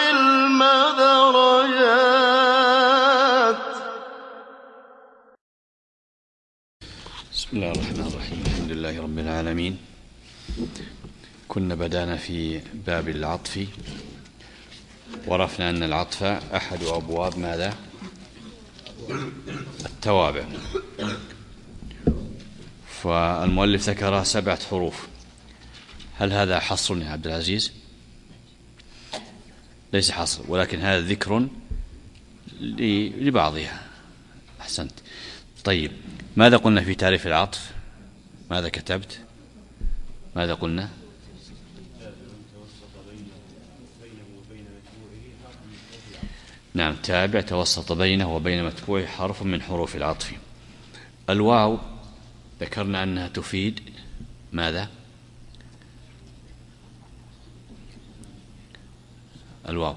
العلم درجات. بسم الله الرحمن الرحيم. الحمد لله رب العالمين. كنا بدأنا في باب العطف، وعرفنا أن العطف أحد أبواب ماذا؟ التوابع. فالمؤلف ذكر 7 حروف. هل هذا حصر يا عبد العزيز؟ ليس حصر، ولكن هذا ذكر لبعضها. أحسنت. طيب، ماذا قلنا في تعريف العطف؟ ماذا كتبت؟ ماذا قلنا؟ نعم، تابع توسط بينه وبين متبوعه حرف من حروف العطف. الواو ذكرنا أنها تفيد ماذا؟ الواو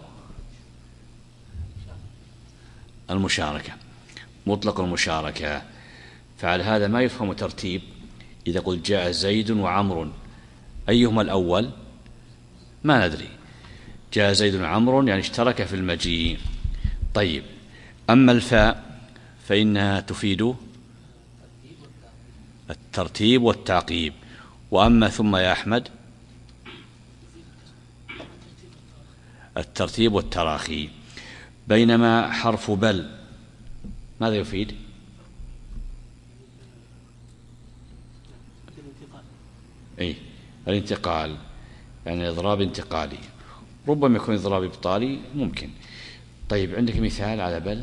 المشاركة، مطلق المشاركة. فعلى هذا ما يفهم ترتيب. إذا قلت جاء زيد وعمر، أيهما الأول؟ ما ندري. جاء زيد وعمر يعني اشترك في المجيء. طيب، أما الفاء فإنها تفيد الترتيب والتعقيب. وأما ثم يا أحمد الترتيب والتراخي. بينما حرف بل ماذا يفيد؟ الانتقال، يعني إضراب انتقالي. ربما يكون إضراب إبطالي، ممكن. طيب، عندك مثال على بل؟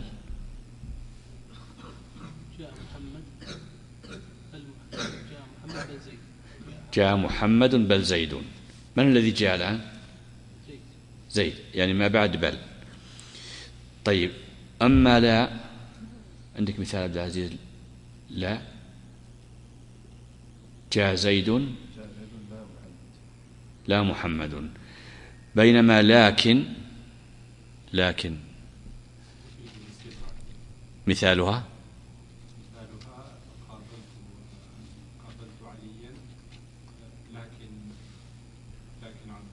جاء محمد بل زيد. من الذي جاء الآن؟ زيد، يعني ما بعد بل. طيب، أما لا، عندك مثال عبد العزيز؟ لا، جاء زيد لا محمد. بينما لكن مثالها قابلت عليا لكن عنه.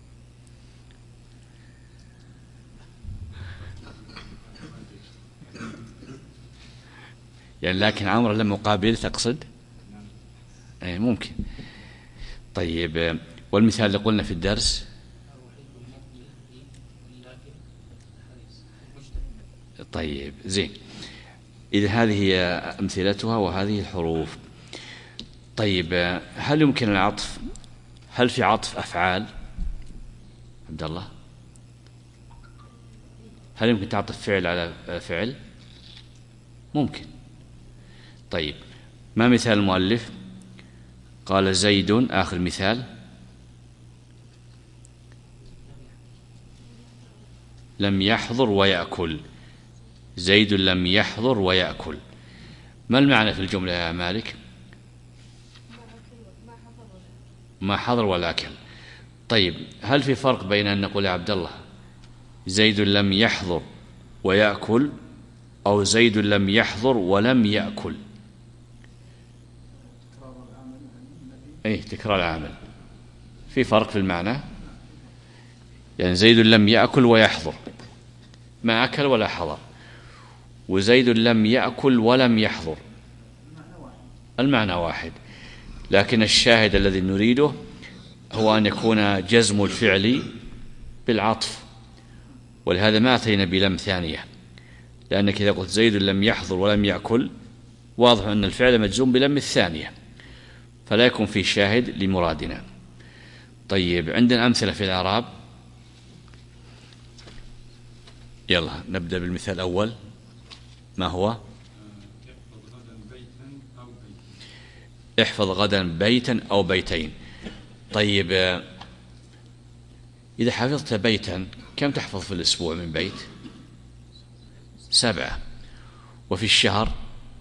يعني لكن عمرو لم يقابل، تقصد؟ ممكن. طيب، والمثال اللي قلنا في الدرس؟ طيب، زين. إذا هذه هي أمثلتها وهذه الحروف. طيب، هل يمكن العطف؟ هل في عطف أفعال عبد الله؟ هل يمكن تعطف فعل على فعل؟ ممكن. طيب، ما مثال المؤلف؟ قال زيد، آخر مثال لم يحضر ويأكل. زيد لم يحضر ويأكل. ما المعنى في الجملة يا مالك؟ ما حضر ولا أكل. طيب، هل في فرق بين أن نقول يا عبد الله زيد لم يحضر ويأكل، أو زيد لم يحضر ولم يأكل؟ تكرار العمل. في فرق في المعنى. يعني زيد لم يأكل ويحضر، ما أكل ولا حضر. وزيد لم يأكل ولم يحضر، المعنى واحد. لكن الشاهد الذي نريده هو أن يكون جزم الفعل بالعطف، ولهذا ما أتينا بلم ثانية، لأنك إذا قلت زيد لم يحضر ولم يأكل واضح أن الفعل مجزوم بلم الثانية، فلا يكون في شاهد لمرادنا. طيب، عندنا أمثلة في الإعراب. يلا نبدأ بالمثال الأول. ما هو؟ احفظ غدا بيتا أو بيتين. طيب، إذا حفظت بيتا كم تحفظ في الأسبوع من بيت؟ 7. وفي الشهر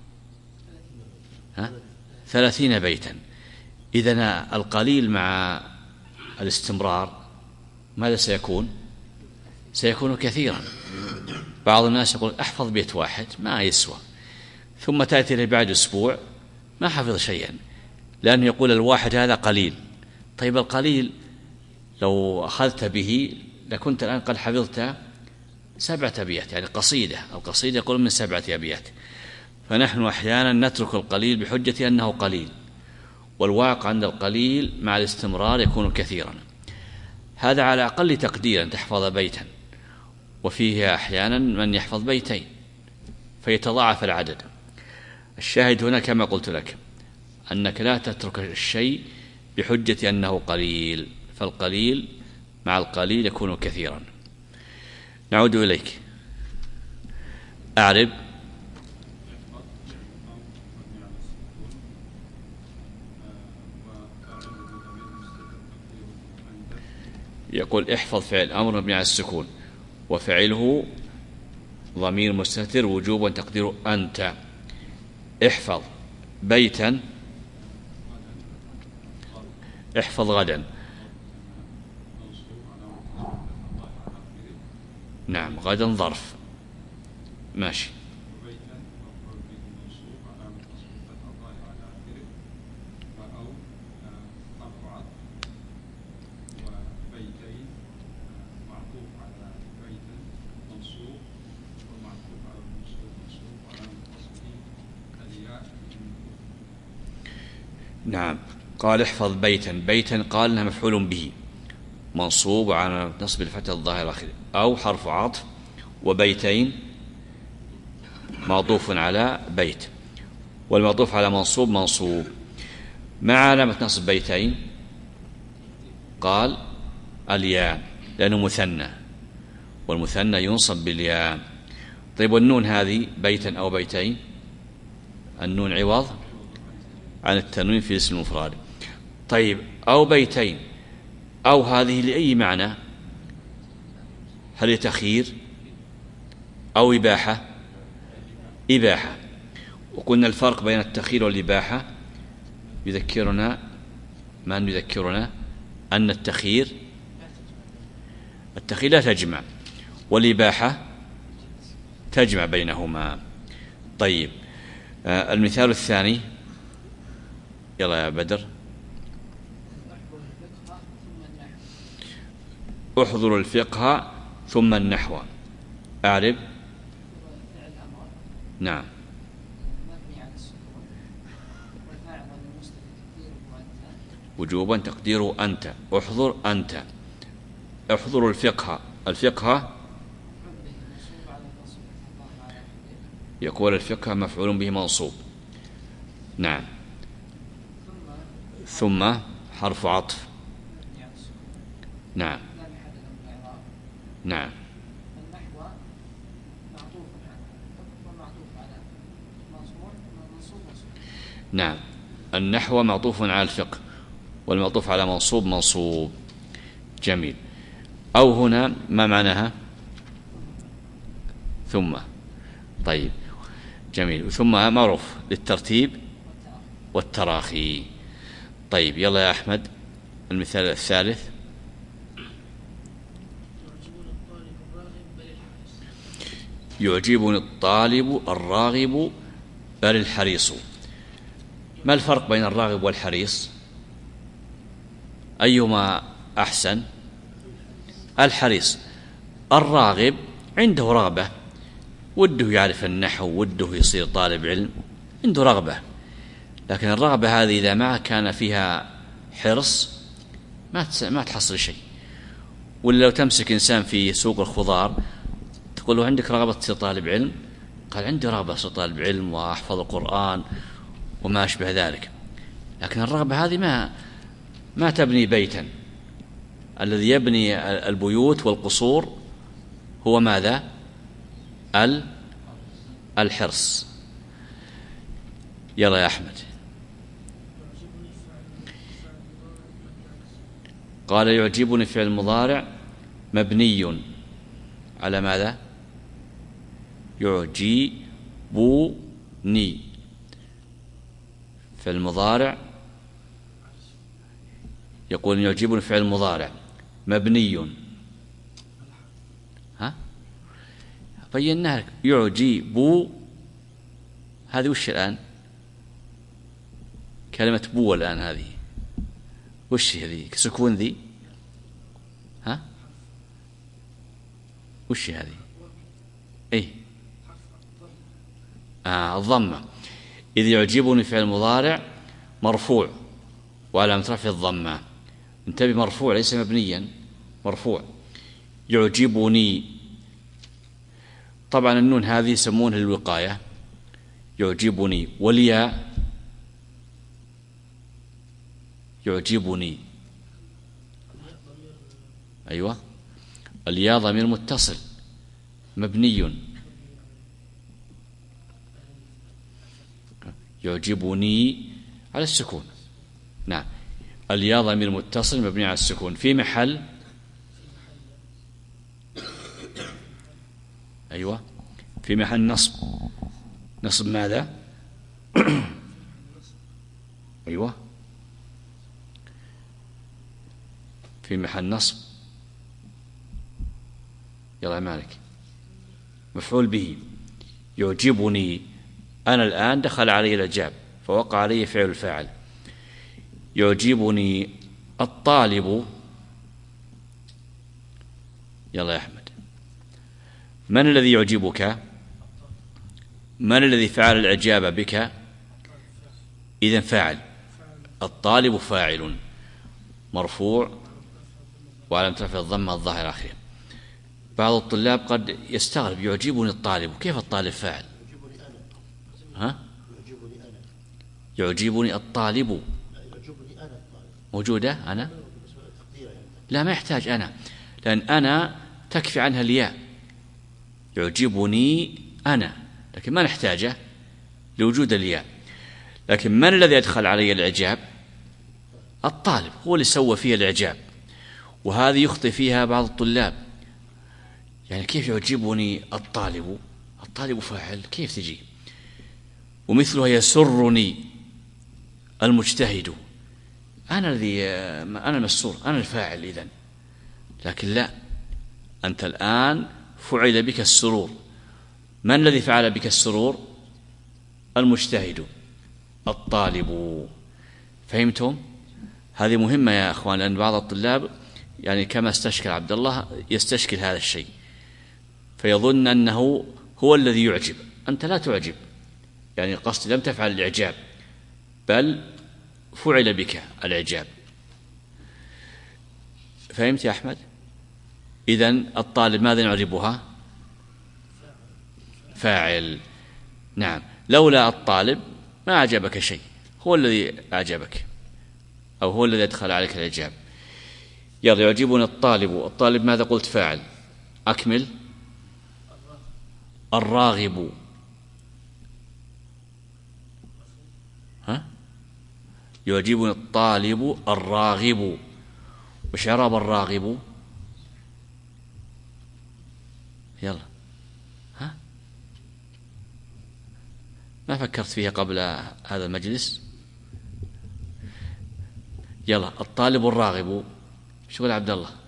30 بيتا. إذن القليل مع الاستمرار ماذا سيكون؟ سيكون كثيرا. بعض الناس يقول أحفظ بيت واحد ما يسوى، ثم تأتي له بعد أسبوع ما حفظ شيئا، لأنه يقول الواحد هذا قليل. طيب، القليل لو أخذت به لكنت الآن قد حفظت 7 أبيات، يعني قصيدة، القصيدة يقول من 7 أبيات. فنحن أحيانا نترك القليل بحجة أنه قليل، والواقع عند القليل مع الاستمرار يكون كثيرا. هذا على أقل تقدير أن تحفظ بيتا، وفيه أحيانا من يحفظ بيتين فيتضاعف العدد. الشاهد هنا كما قلت لك أنك لا تترك الشيء بحجة أنه قليل، فالقليل مع القليل يكون كثيرا. نعود إليك. أعرب. يقول احفظ فعل أمر مبني على السكون، وفعله ضمير مستتر وجوبا تقديره أنت. احفظ بيتا، احفظ غدا. نعم، غدا ظرف، ماشي. نعم، قال احفظ بيتا. بيتا قال انها مفعول به منصوب على نصب الفتح الظاهر اخره، او حرف عطف، وبيتين معطوف على بيت، والمعطوف على منصوب منصوب. ما علامة نصب بيتين؟ قال الياء، لأنه مثنى، والمثنى ينصب بالياء. طيب، والنون هذه بيتا أو بيتين؟ النون عوض عن التنوين في اسم المفرد. طيب، أو بيتين، أو هذه لأي معنى؟ هل تخيير أو إباحة؟ إباحة. وقلنا الفرق بين التخيير والإباحة يذكرنا من يذكرنا أن التخيير لا تجمع، والإباحة تجمع بينهما. طيب، المثال الثاني، يلا يا بدر. احضر الفقه ثم النحو. أعرب. نعم. وجوبا تقديره أنت. احضر أنت. احضر الفقه. الفقه يقول الفقه مفعول به منصوب. نعم. ثم حرف عطف. نعم. نعم. نعم، النحو معطوف على الفقه، والمعطوف على منصوب منصوب. جميل. أو هنا ما معناها؟ ثم. طيب، جميل. ثم معروف للترتيب والتراخي. طيب، يلا يا أحمد المثال الثالث. يعجبني الطالب الراغب بل الحريص. ما الفرق بين الراغب والحريص؟ أيهما أحسن؟ الحريص. الراغب عنده رغبة، وده يعرف النحو، وده يصير طالب علم، عنده رغبة. لكن الرغبة هذه إذا ما كان فيها حرص ما تحصل شيء. ولا لو تمسك إنسان في سوق الخضار تقول له عندك رغبة تصير طالب علم؟ قال عندي رغبة أصير طالب علم وأحفظ القرآن وما أشبه ذلك. لكن الرغبة هذه ما تبني بيتا. الذي يبني البيوت والقصور هو ماذا؟ الحرص. يلا يا أحمد. قال يعجبني فعل المضارع مبني على ماذا؟ يعجبني. فعل المضارع يقول يعجبني فعل المضارع مبني. ها؟ بيناها لك. يعجب هذه وش الآن؟ كلمة بو الآن هذه وش هذه؟ سكون ذي؟ ها؟ وش هذه؟ إيه الضمة. إذ يعجبني فعل مضارع مرفوع وعلامة رفعه الضمة. انتبه، مرفوع ليس مبنيا، مرفوع. يعجبني، طبعا النون هذه يسمونها الوقاية، يعجبني. والياء يعجبني، أيوة، الياء ضمير متصل مبني. يعجبني على السكون. نعم، الياء ضمير متصل مبني على السكون في محل، أيوة، في محل نصب. نصب ماذا؟ أيوة، في محل نصب. يلا يا مالك. مفعول به. يعجبني، أنا الآن دخل علي الإعجاب فوقع علي فعل الفاعل. يعجبني الطالب. يلا يا أحمد، من الذي يعجبك؟ من الذي فعل الإعجاب بك؟ إذن فاعل. الطالب فاعل مرفوع وعلامة رفعه الضمة الظاهرة آخره. بعض الطلاب قد يستغرب، يعجبني الطالب، كيف الطالب فاعل؟ ها؟ يعجبني الطالب موجودة أنا؟ لا، ما يحتاج أنا، لأن أنا تكفي عنها الياء. يعجبني أنا، لكن ما نحتاجه لوجود الياء. لكن من الذي يدخل علي الإعجاب؟ الطالب، هو اللي سوى فيها الإعجاب. وهذه يخطئ فيها بعض الطلاب، يعني كيف يعجبني الطالب؟ الطالب فاعل، كيف تجي؟ ومثلها يسرني المجتهد، أنا الذي، أنا المسرور، أنا الفاعل إذن. لكن لا، أنت الآن فعل بك السرور. من الذي فعل بك السرور؟ المجتهد، الطالب. فهمتم؟ هذه مهمة يا أخوان، لأن بعض الطلاب يعني كما استشكل عبد الله يستشكل هذا الشيء، فيظن أنه هو الذي يعجب. أنت لا تعجب، يعني قصد لم تفعل الإعجاب، بل فعل بك الإعجاب. فهمت يا أحمد؟ إذن الطالب ماذا نعربها؟ فاعل. نعم، لولا الطالب ما أعجبك شيء، هو الذي أعجبك، أو هو الذي أدخل عليك الإعجاب. يلا، يعجبني الطالب. الطالب ماذا قلت؟ فاعل. أكمل. الراغب. ها؟ يعجبني الطالب الراغب. وش إعراب الراغب؟ يلا، ها؟ ما فكرت فيها قبل هذا المجلس؟ يلا، الطالب الراغب شو يقول عبد الله؟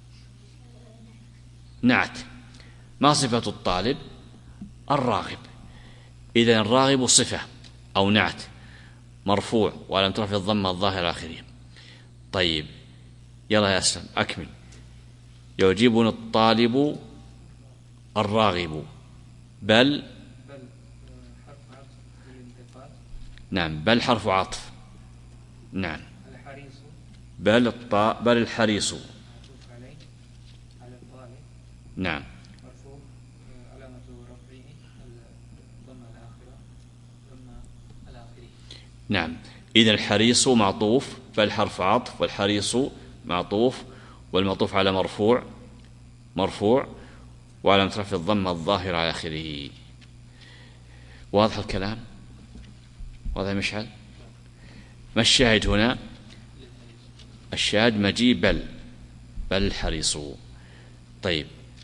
نعت. ما صفة الطالب؟ الراغب. إذن الراغب صفة أو نعت مرفوع وعلامة رفعه الضمة الظاهرة آخره. طيب، يلا يا أسلم أكمل. يعجبني الطالب الراغب. بل حرف عطف بالانتقال. نعم، بل حرف عطف. نعم. الحريص. بل الحريص. معطوف عليه على الطالب. نعم. مرفوع علامة رفعه الضمة الآخرة، ضمة الآخرة. نعم، إذا الحريص معطوف، بل حرف عطف، والحريص معطوف، والمعطوف على مرفوع وعلامة رفع الضمة الظاهرة على آخره. واضح الكلام؟ واضح مشعل؟ ما الشاهد هنا؟ الشاهد مجيء بل الحريص. طيب،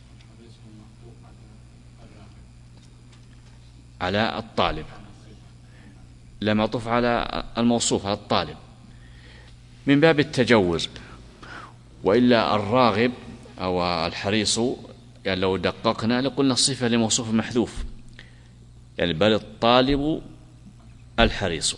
على الطالب، لا معطوف على الموصوف، على الطالب، من باب التجوز. وإلا الراغب أو الحريص، يعني لو دققنا لقلنا الصفة لموصوف محذوف، يعني بل الطالب الحريص.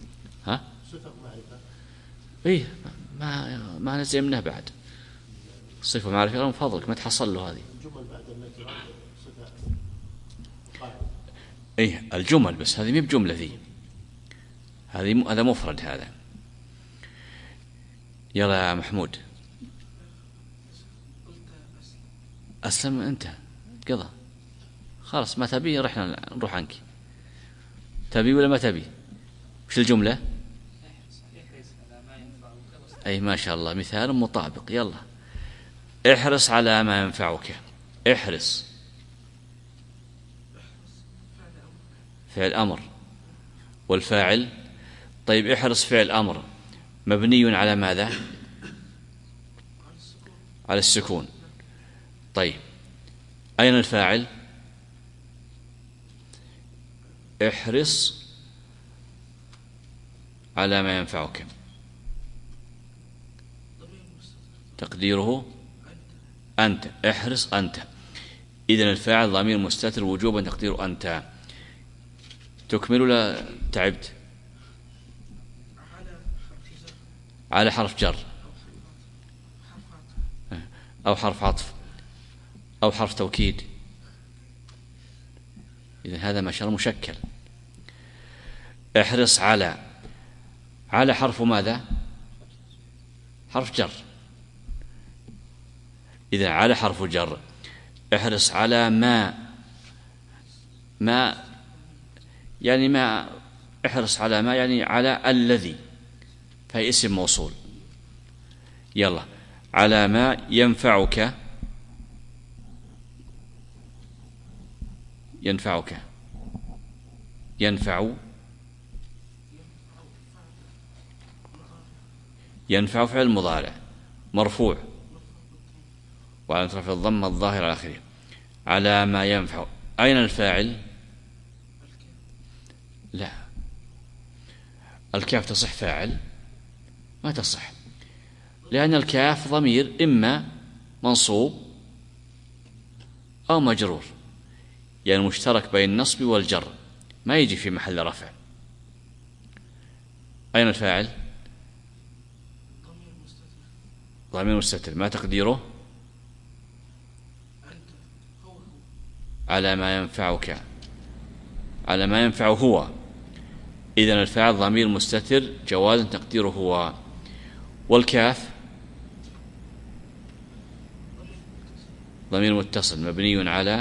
ها؟ إيه، ما نزمناه بعد. صفة معرفة من فضلك ما تحصل له هذه. الجمل بعد النكرة صفة قائمة. إيه الجمل، بس هذه مي بجملة ذي، هذا مفرد هذا. يلا يا محمود أسلم أنت قضى خلاص، ما تبي رحنا نروح عنك. تبي ولا ما تبي؟ وش الجملة؟ أي ما شاء الله مثال مطابق. يلا احرص على ما ينفعك. احرص فعل أمر والفاعل. طيب احرص فعل أمر مبني على ماذا؟ على السكون. طيب أين الفاعل؟ احرص على ما ينفعك، تقديره أنت. احرص أنت. إذن الفاعل ضمير مستتر وجوبا تقديره أنت. تكمل ولا تعبت؟ على حرف جر أو حرف عطف أو حرف توكيد. إذن هذا ما شاء الله مشكل. احرص على حرف ماذا؟ حرف جر. إذن على حرف جر. احرص على ما يعني ما، احرص على ما يعني على الذي، فهي اسم موصول. يلا على ما ينفعك. ينفع فعل مضارع مرفوع وعلى رفع الضمة الظاهر على آخره. على ما ينفع. أين الفاعل؟ لا، الكاف تصح فاعل؟ ما تصح، لأن الكاف ضمير إما منصوب أو مجرور، يعني مشترك بين النصب والجر، ما يجي في محل رفع. أين الفاعل؟ ضمير مستتر ما تقديره؟ على ما ينفعك، على ما ينفع هو. إذن الفاعل ضمير مستتر جوازا تقديره هو. والكاف ضمير متصل مبني على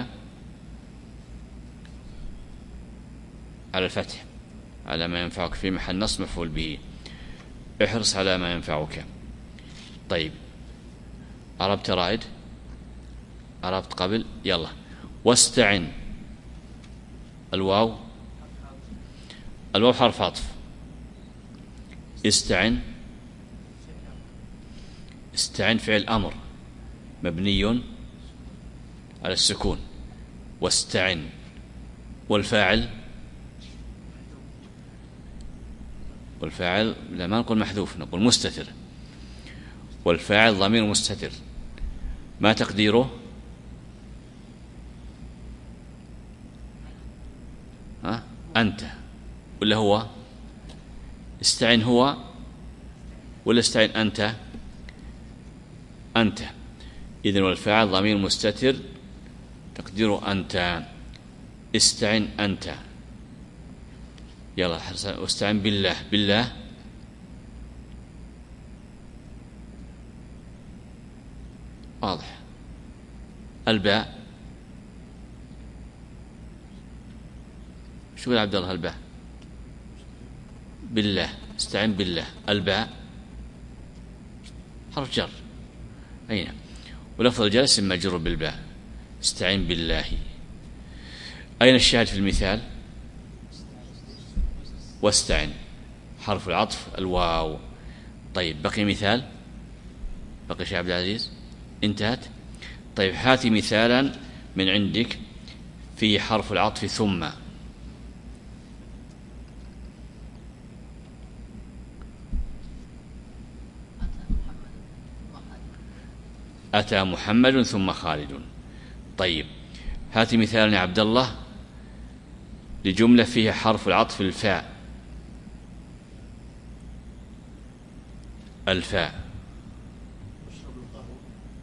الفتح، على ما ينفعك في محل نصب مفعول به. احرص على ما ينفعك. طيب عربت رائد؟ عربت قبل؟ يلا واستعن. الواو حرف عطف. استعن فعل أمر مبني على السكون. واستعن. والفاعل لا ما نقول محذوف، نقول مستتر. والفاعل ضمير مستتر ما تقديره؟ أنت ولا هو؟ استعن هو ولا استعن أنت؟ أنت. إذن والفاعل ضمير مستتر تقديره أنت. استعن أنت. يلا واستعن بالله. واضح. الباء شو يا عبد الله؟ الباء بالله. استعن بالله. الباء حرف جر. أين؟ ولفظ الجلس مجرور بالباء. استعن بالله. أين الشاهد في المثال؟ واستعن حرف العطف الواو. طيب بقي مثال؟ بقي شيخ عبد العزيز؟ انتهت. طيب هاتي مثالا من عندك في حرف العطف ثم. أتى محمد ثم خالد. طيب هاتي مثالا يا عبد الله لجملة فيها حرف العطف الفاء.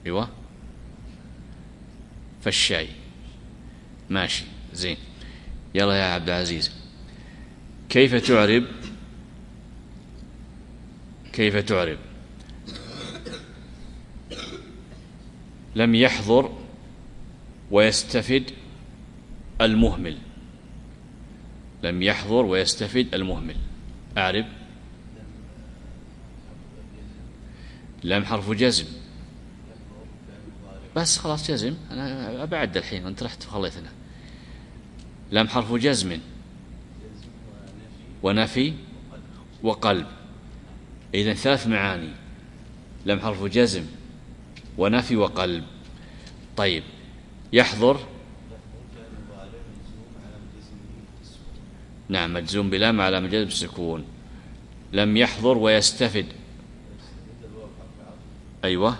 أيوة فالشاي ماشي زين. يلا يا عبد العزيز، كيف تعرب لم يحضر ويستفد المهمل؟ لم يحضر ويستفد المهمل، أعرب. لم حرف جزم، بس خلاص جزم، أنا أبعد الحين وأنت رحت وخليتنا. لم حرف جزم ونفي وقلب، إذن 3 معاني: لم حرف جزم ونفي وقلب. طيب يحضر، نعم مجزوم بلام على جزم السكون. لم يحضر ويستفد، أيوة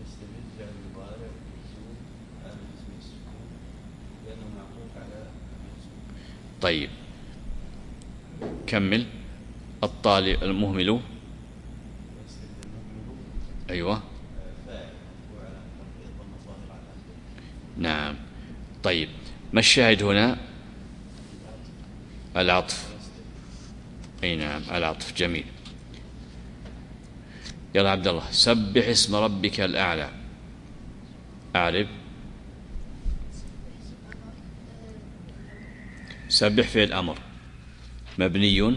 طيب كمل. الطالب المهمل، أيوة نعم. طيب ما الشاهد هنا؟ العطف، أي نعم العطف، جميل. يلا عبد الله، سبح اسم ربك الأعلى، أعرب. سبح فعل أمر مبني،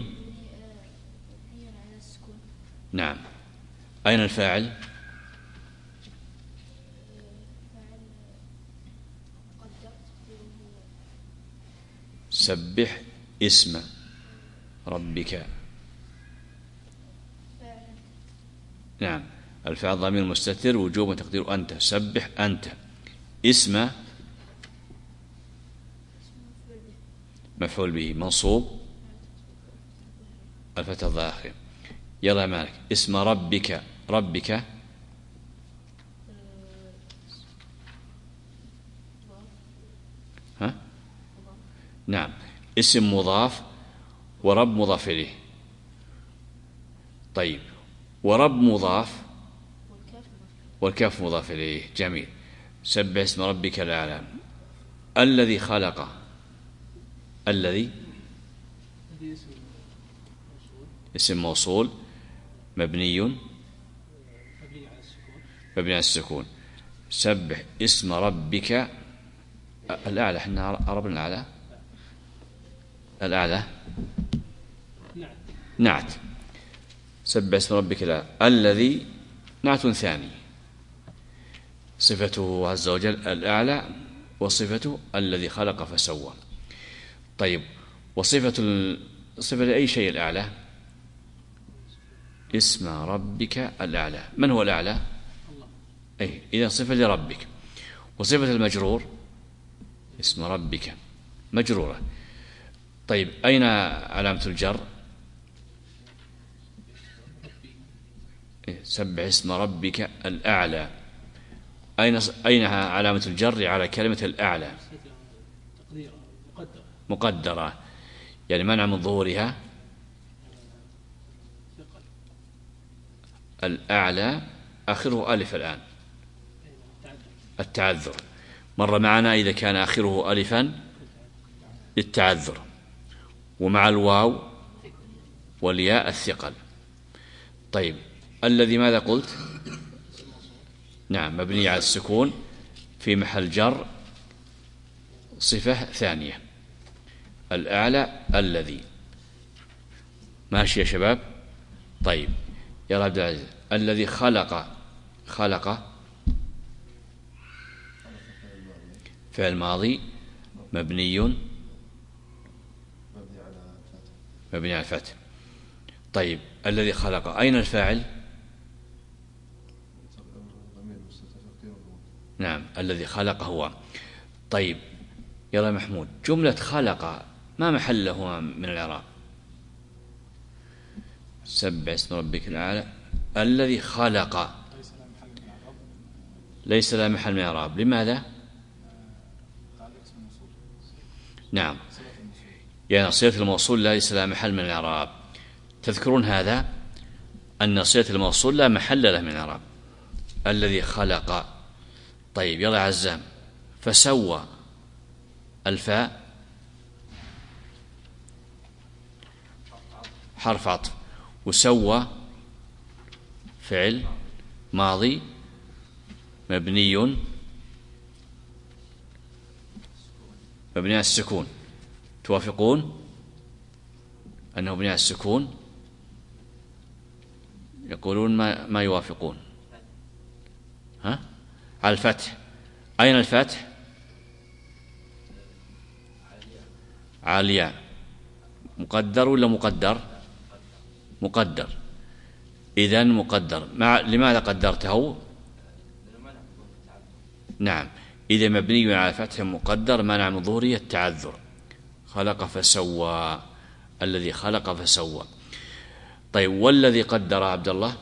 نعم. أين الفاعل؟ سبح اسم ربك، نعم. الفاعل ضمير مستتر وجوبا تقدير أنت. سبح أنت. اسم مفعول به منصوب الفتح الظاهر. يلا يا مالك، اسم ربك، ربك ها؟ نعم اسم مضاف ورب مضاف إليه. طيب ورب مضاف والكاف مضاف إليه، جميل. سبح اسم ربك الأعلى. الذي خلق، الذي اسم موصول مبني على السكون. سبح اسم ربك الأعلى، احنا عربنا الأعلى، الأعلى نعت. سبح اسم ربك الأعلى. الذي نعت ثاني، صفته عز وجل الأعلى، وصفته الذي خلق فسوى. طيب صفة أي شيء الأعلى؟ اسم ربك الأعلى. من هو الأعلى؟ أي إذا صفة لربك. وصفة المجرور اسم ربك مجرورة. طيب أين علامة الجر؟ سبح اسم ربك الأعلى. أين علامة الجر على كلمة الأعلى؟ مقدرة، يعني منع من ظهورها. الأعلى آخره ألف الآن، التعذر مر معنا إذا كان آخره ألفا للتعذر، ومع الواو والياء الثقل. طيب الذي ماذا قلت؟ نعم مبني على السكون في محل جر، صفة ثانية. الأعلى الذي، ماشي يا شباب؟ طيب يا عبد العزيز، الذي خلق، خلق فعل ماضي مبني على الفتح. طيب الذي خلق، أين الفاعل؟ نعم الذي خلق هو. طيب يلا محمود، جملة خلق ما محل له من الإعراب؟ سبح اسم ربك الأعلى. الذي خلق ليس له محل من الإعراب، لماذا؟ نعم يعني صيغة الموصول ليس له محل من الإعراب. تذكرون هذا أن صيغة الموصول لا محل له من الإعراب. الذي خلق طيب يلا يا عزام. فسوى الفاء حرف عطف، وسوى فعل ماضي مبني على السكون. توافقون أنه مبني على السكون؟ يقولون ما يوافقون. ها؟ على الفتح. أين الفتح؟ عالية. مقدر ولا مقدر؟ مقدر. إذن مقدر. لماذا قدرته؟ نعم، إذا مبني على فتح مقدر منع من ظهوره التعذر. خلق فسوى، الذي خلق فسوى. طيب والذي قدر عبد الله؟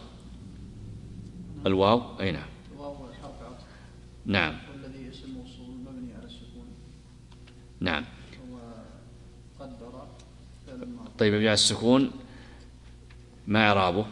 الواو أي نعم. الواو حرف عطف. نعم. والذي اسم موصول مبني على السكون. نعم. وقدر فعل ماضي. طيب مبني على السكون ما إعرابه؟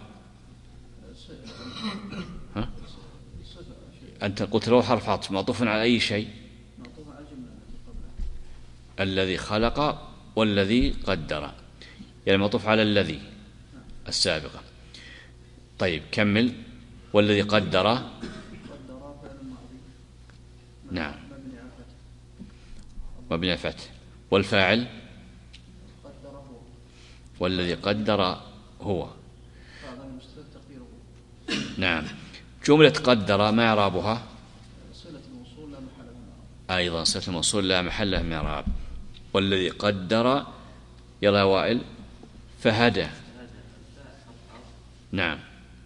ها؟ أنت قلت له حرف عطف معطوف على أي شيء؟ معطوف على الجملة التي قبله. الذي خلق والذي قدر، يعني معطوف على الذي السابقة. طيب كمل. والذي قدر. قدر فعل ماضي. نعم. مبني على الفتح. مبني على الفتح. والفاعل قدر هو. والذي قدر هو. هذا المستتر تقديره. نعم. جملة قدر ما إعرابها؟ صلة الموصول لا محل من الإعراب. أيضا صلة الموصول لا محل له من إعراب. والذي قدر يلا وائل. فهدى. نعم.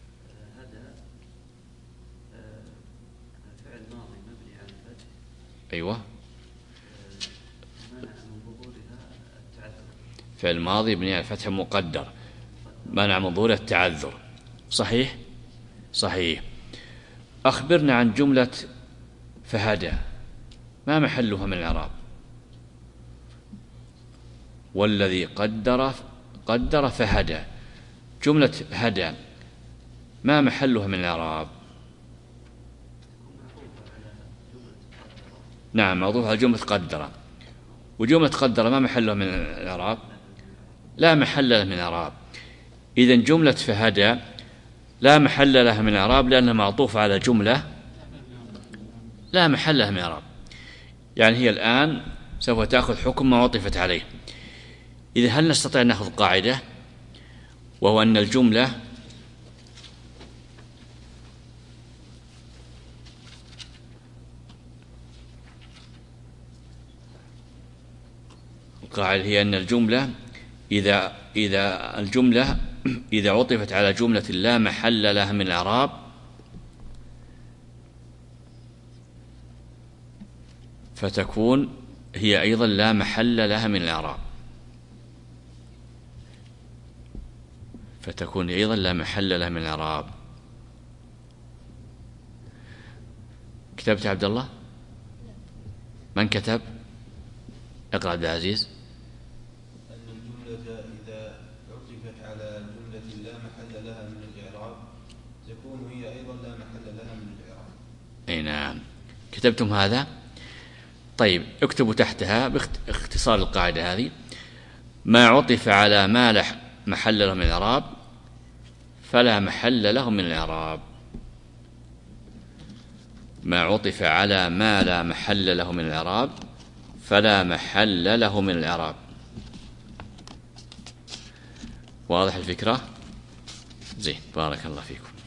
فعل ماضي مبني على الفتح. أيوة. منع من ظهورها التعذر. فعل ماضي مبني على الفتح مقدر منع من ظهور التعذر. صحيح؟ صحيح. أخبرنا عن جملة فهدى، ما محلها من الإعراب؟ والذي قدر فهدى. جملة هدى ما محلها من الإعراب؟ نعم، موضوعها على جملة قدر. وجملة قدر ما محلها من الإعراب؟ لا محل لها من الإعراب. إذن جملة فهدى لا محل لها من الإعراب لأنها معطوفة على جملة لا محل لها من الإعراب. يعني هي الآن سوف تأخذ حكم ما عطفت عليه. إذا هل نستطيع أن نأخذ قاعدة، وهو أن الجملة القاعدة هي أن الجملة إذا عطفت على جملة لا محل لها من الإعراب فتكون هي أيضا لا محل لها من الإعراب. فتكون أيضا لا محل لها من الإعراب. كتبت عبد الله؟ من كتب؟ اقرأ عبد العزيز. أن الجملة إذا عطفت على جملة لا محل لها من الإعراب تكون هي أيضا لا محل لها من الإعراب. أي نعم. كتبتم هذا؟ طيب اكتبوا تحتها باختصار القاعدة هذه: ما عطف على ما لا محل له من الإعراب فلا محل له من الإعراب. ما عطف على ما لا محل له من الإعراب فلا محل له من الإعراب. واضح الفكرة؟ زين، بارك الله فيكم.